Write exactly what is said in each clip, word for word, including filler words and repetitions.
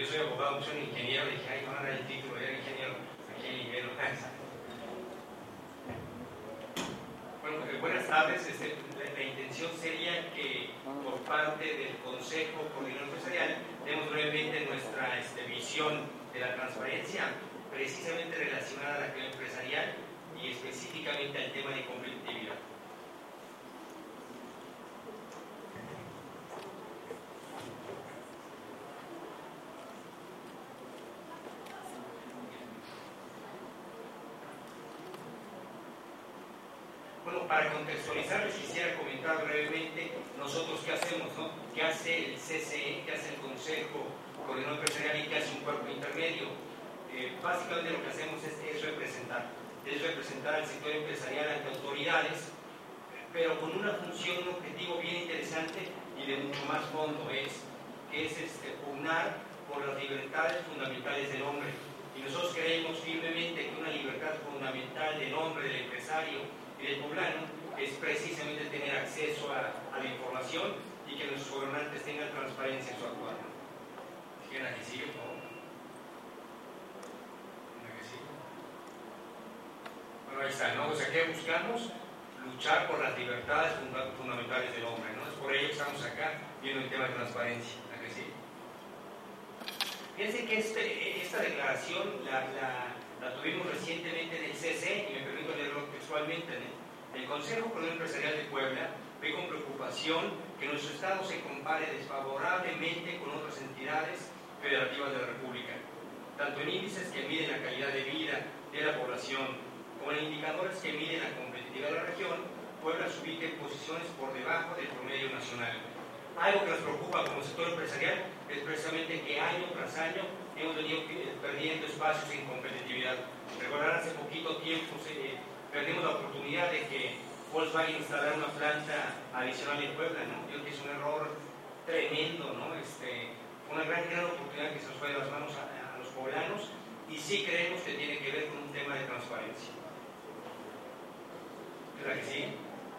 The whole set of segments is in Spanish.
yo soy abogado, soy un ingeniero, dije, ay, no, era el título, era ingeniero, aquí el ingeniero. Bueno, eh, buenas tardes. Este, la, la intención sería que por parte del Consejo Coordinador Empresarial demos brevemente nuestra este, visión de la transparencia, precisamente relacionada a la actividad empresarial y específicamente al tema de competitividad. Bueno, para contextualizar, les quisiera comentar brevemente nosotros qué hacemos, ¿no? ¿Qué hace el C C E, qué hace el Consejo Coordinador Empresarial y qué hace un cuerpo intermedio? Eh, básicamente lo que hacemos es, es representar, es representar al sector empresarial ante autoridades, pero con una función, un objetivo bien interesante y de mucho más fondo, es que es este, pugnar por las libertades fundamentales del hombre. Y nosotros creemos firmemente que una libertad fundamental del hombre, del empresario y del poblano es precisamente tener acceso a, a la información y que nuestros gobernantes tengan transparencia en su actuar. ¿Quieren aquí sigue, por favor? Bueno, ahí está, ¿no? O sea, ¿qué buscamos? Luchar por las libertades funda fundamentales del hombre, ¿no? Es por ello que estamos acá viendo el tema de transparencia. ¿A que sí? Fíjense que este, esta declaración la, la, la tuvimos recientemente en el C C E y me permito leerlo textualmente. ¿no? El Consejo Coordinador Empresarial de Puebla ve con preocupación que nuestro Estado se compare desfavorablemente con otras entidades federativas de la República, tanto en índices que miden la calidad de vida de la población, como en indicadores que miden la competitividad de la región. Puebla se ubica en posiciones por debajo del promedio nacional. Algo que nos preocupa como sector empresarial es precisamente que año tras año hemos venido perdiendo espacios en competitividad. Recordarán, hace poquito tiempo se, perdimos la oportunidad de que Volkswagen instalara una planta adicional en Puebla, ¿no? Yo creo que es un error tremendo, ¿no? Este, una gran, gran oportunidad que se nos fue de las manos a, a los poblanos, y sí creemos que tiene que ver con un tema de transparencia. ¿Verdad que sí?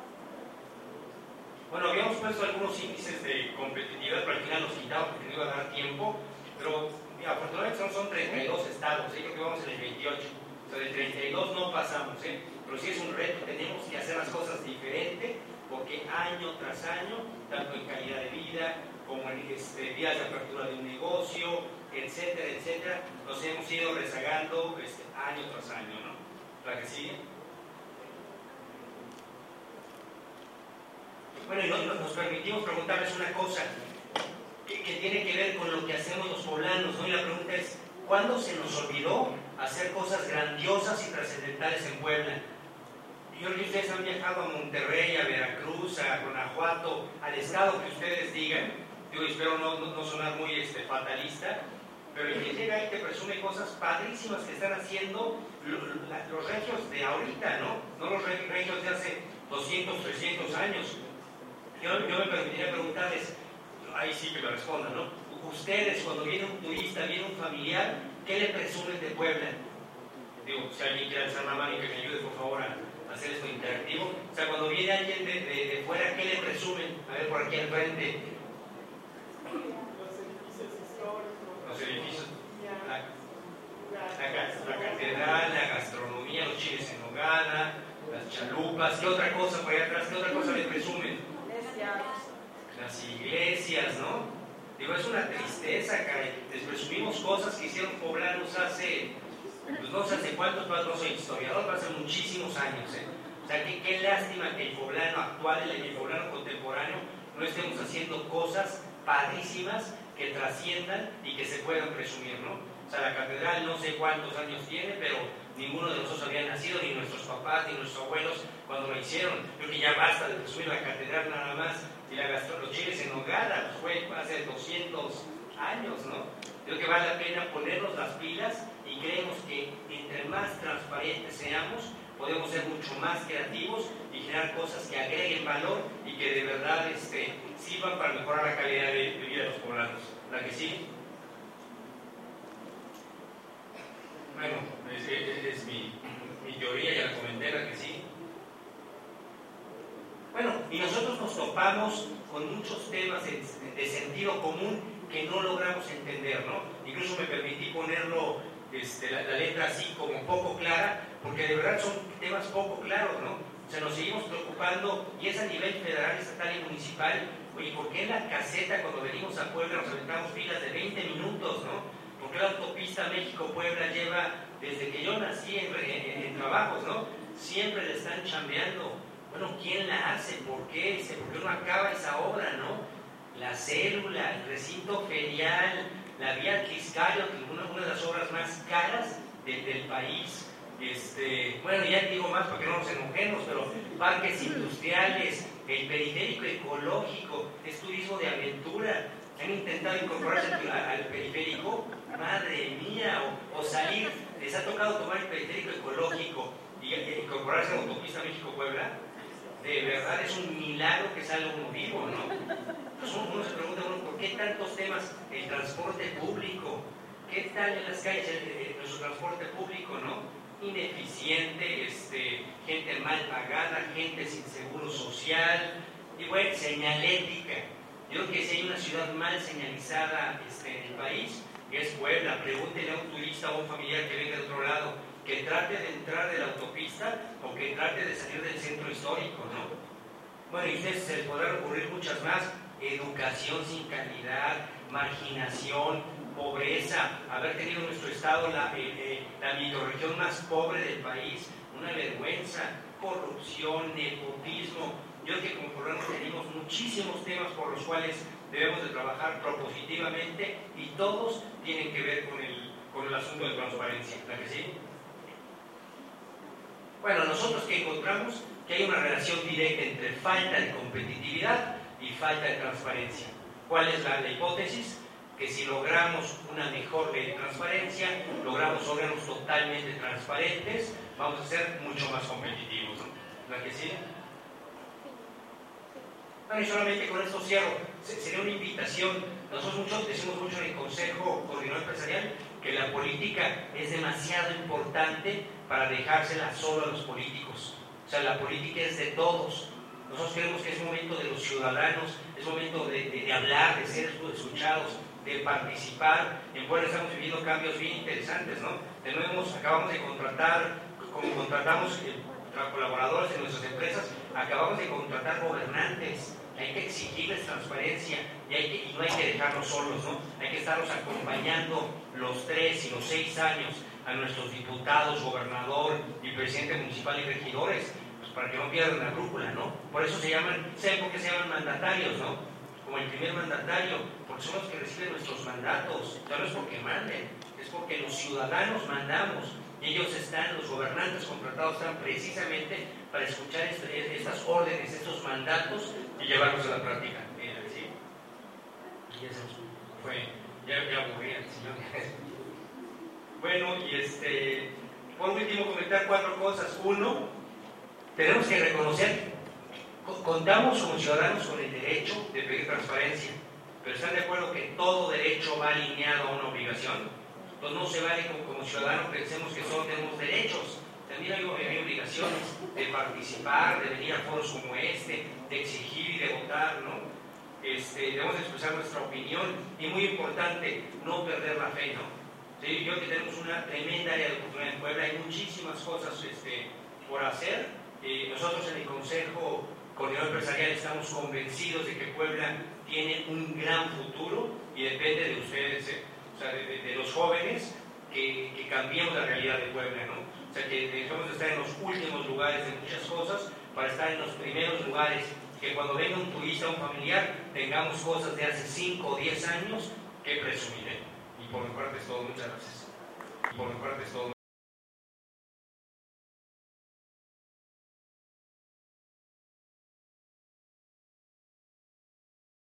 Bueno, habíamos puesto algunos índices de competitividad, pero al final los quitamos porque no iba a dar tiempo, pero afortunadamente son, son treinta y dos estados, ¿eh? Creo que vamos en el veintiocho, o sea, de treinta y dos no pasamos, ¿eh? Pero sí es un reto, tenemos que hacer las cosas diferente, porque año tras año, tanto en calidad de vida, como en este, días de apertura de un negocio, etcétera, etcétera, nos hemos ido rezagando este, año tras año, ¿no? ¿La que sigue? Bueno, y nos, nos permitimos preguntarles una cosa que, que tiene que ver con lo que hacemos los poblanos, ¿no? Y la pregunta es, ¿cuándo se nos olvidó hacer cosas grandiosas y trascendentales en Puebla? Yo creo que ustedes han viajado a Monterrey, a Veracruz, a Guanajuato, al estado que ustedes digan. Yo espero no, no, no sonar muy este, fatalista, pero el que llega ahí te presume cosas padrísimas que están haciendo los, los regios de ahorita, ¿no? No los regios de hace doscientos, trescientos años. Yo, yo me permitiría preguntarles, ahí sí que me respondan, ¿no? Ustedes, cuando viene un turista, viene un familiar, ¿qué le presumen de Puebla? Digo, si alguien quiere alzar la mano y que me ayude, por favor, a hacer esto interactivo. O sea, cuando viene alguien de, de, de fuera, ¿qué le presumen? A ver, por aquí al frente. Los edificios históricos. Los edificios. La, la, la catedral, la gastronomía, los chiles en nogada, las chalupas. ¿Qué otra cosa por ahí atrás? ¿Qué otra cosa le presumen? Las iglesias, ¿no? Digo, es una tristeza, caray. Les presumimos cosas que hicieron poblanos hace, pues no sé hace cuántos, no soy historiador, pero hace muchísimos años, ¿eh? O sea, que, qué lástima que el poblano actual, el poblano contemporáneo, no estemos haciendo cosas padrísimas que trasciendan y que se puedan presumir, ¿no? O sea, la catedral no sé cuántos años tiene, pero ninguno de nosotros había nacido, ni nuestros papás, ni nuestros abuelos cuando lo hicieron. Creo que ya basta de presumir la catedral nada más, y la gastó los chiles en nogada, pues fue hace doscientos años, ¿no? Creo que vale la pena ponernos las pilas, y creemos que entre más transparentes seamos, podemos ser mucho más creativos y generar cosas que agreguen valor y que de verdad este, sirvan para mejorar la calidad de, de vida de los poblanos. ¿La que sigue? Bueno, es, es, es mi, mi teoría, ya la comenté, la que sí. Bueno, y nosotros nos topamos con muchos temas de, de sentido común que no logramos entender, ¿no? Incluso me permití ponerlo, este, la, la letra así como poco clara, porque de verdad son temas poco claros, ¿no? O sea, nos seguimos preocupando, y es a nivel federal, estatal y municipal. Oye, ¿por qué en la caseta cuando venimos a Puebla nos aventamos filas de veinte minutos, ¿no? ¿Por qué la autopista México-Puebla lleva, desde que yo nací en, en, en trabajos, ¿no? Siempre le están chambeando. Bueno, ¿quién la hace? ¿Por qué? ¿Por qué no acaba esa obra, no? La célula, el recinto ferial, la vía Tliscayo, que es una, una de las obras más caras de, del país. Este, bueno, ya digo más para que no nos enojemos, pero parques industriales, el periférico ecológico, es turismo de aventura. Han intentado incorporarse al, al periférico, madre mía, o, o salir, les ha tocado tomar el periférico ecológico y, y incorporarse a la autopista México-Puebla. De verdad es un milagro que salga uno vivo, ¿no? Entonces uno, uno se pregunta, bueno, ¿por qué tantos temas? El transporte público, ¿qué tal en las calles el, el, nuestro transporte público, no? Ineficiente, este, gente mal pagada, gente sin seguro social, y bueno, señalética. Yo creo que si hay una ciudad mal señalizada este, en el país, que es Puebla. Pregúntele a un turista o a un familiar que venga de otro lado, que trate de entrar de la autopista o que trate de salir del centro histórico, ¿no? Bueno, y ustedes se les podrán ocurrir muchas más: educación sin calidad, marginación, pobreza, haber tenido en nuestro estado la, eh, eh, la microrregión más pobre del país, una vergüenza, corrupción, nepotismo. Yo creo que como poblanos tenemos muchísimos temas por los cuales debemos de trabajar propositivamente, y todos tienen que ver con el, con el asunto de transparencia, ¿verdad que sí? Bueno, nosotros que encontramos que hay una relación directa entre falta de competitividad y falta de transparencia. ¿Cuál es la, la hipótesis? Que si logramos una mejor ley de transparencia, logramos órganos totalmente transparentes, vamos a ser mucho más competitivos, ¿no? ¿Verdad que sí? Bueno, y solamente con esto cierro. Sería una invitación. Nosotros muchos decimos mucho en el Consejo Coordinador Empresarial que la política es demasiado importante para dejársela solo a los políticos. O sea, la política es de todos. Nosotros creemos que es momento de los ciudadanos, es momento de, de, de hablar, de ser escuchados, de participar. En Puebla estamos viviendo cambios bien interesantes, ¿no? De nuevo, acabamos de contratar, como contratamos eh, colaboradores en nuestras empresas, acabamos de contratar gobernantes. Hay que exigirles transparencia y, hay que, y no hay que dejarlos solos, ¿no? Hay que estarlos acompañando los tres y los seis años a nuestros diputados, gobernador y presidente municipal y regidores, pues para que no pierdan la brújula, ¿no? Por eso se llaman, ¿saben por qué se llaman mandatarios, no? Como el primer mandatario, porque son los que reciben nuestros mandatos. Ya no es porque manden, es porque los ciudadanos mandamos. Y ellos están, los gobernantes contratados están precisamente para escuchar este, estas órdenes, estos mandatos y llevarlos a la práctica. Mira, ¿sí? Y eso fue, ya, ya aburrí al señor. Bueno, y este, por último comentar cuatro cosas. Uno, tenemos que reconocer, contamos como ciudadanos con el derecho de pedir transparencia, pero ¿están de acuerdo que todo derecho va alineado a una obligación? Entonces no se vale como, como ciudadanos pensemos que solo tenemos derechos, también hay, hay obligaciones de participar, de venir a foros como este, de exigir y de votar, ¿no? Este, debemos expresar nuestra opinión y, muy importante, no perder la fe, ¿no? Sí, yo creo que tenemos una tremenda área de oportunidad en Puebla, hay muchísimas cosas este, por hacer. Eh, nosotros en el Consejo Coordinador Empresarial estamos convencidos de que Puebla tiene un gran futuro y depende de ustedes, ¿eh? O sea, de, de, de los jóvenes, que, que cambiemos la realidad de Puebla, ¿no? O sea, que dejemos de estar en los últimos lugares de muchas cosas para estar en los primeros lugares, que cuando venga un turista o un familiar tengamos cosas de hace cinco o diez años que presumir, ¿eh? Y por mi parte es todo, muchas gracias. Y por mi parte es todo.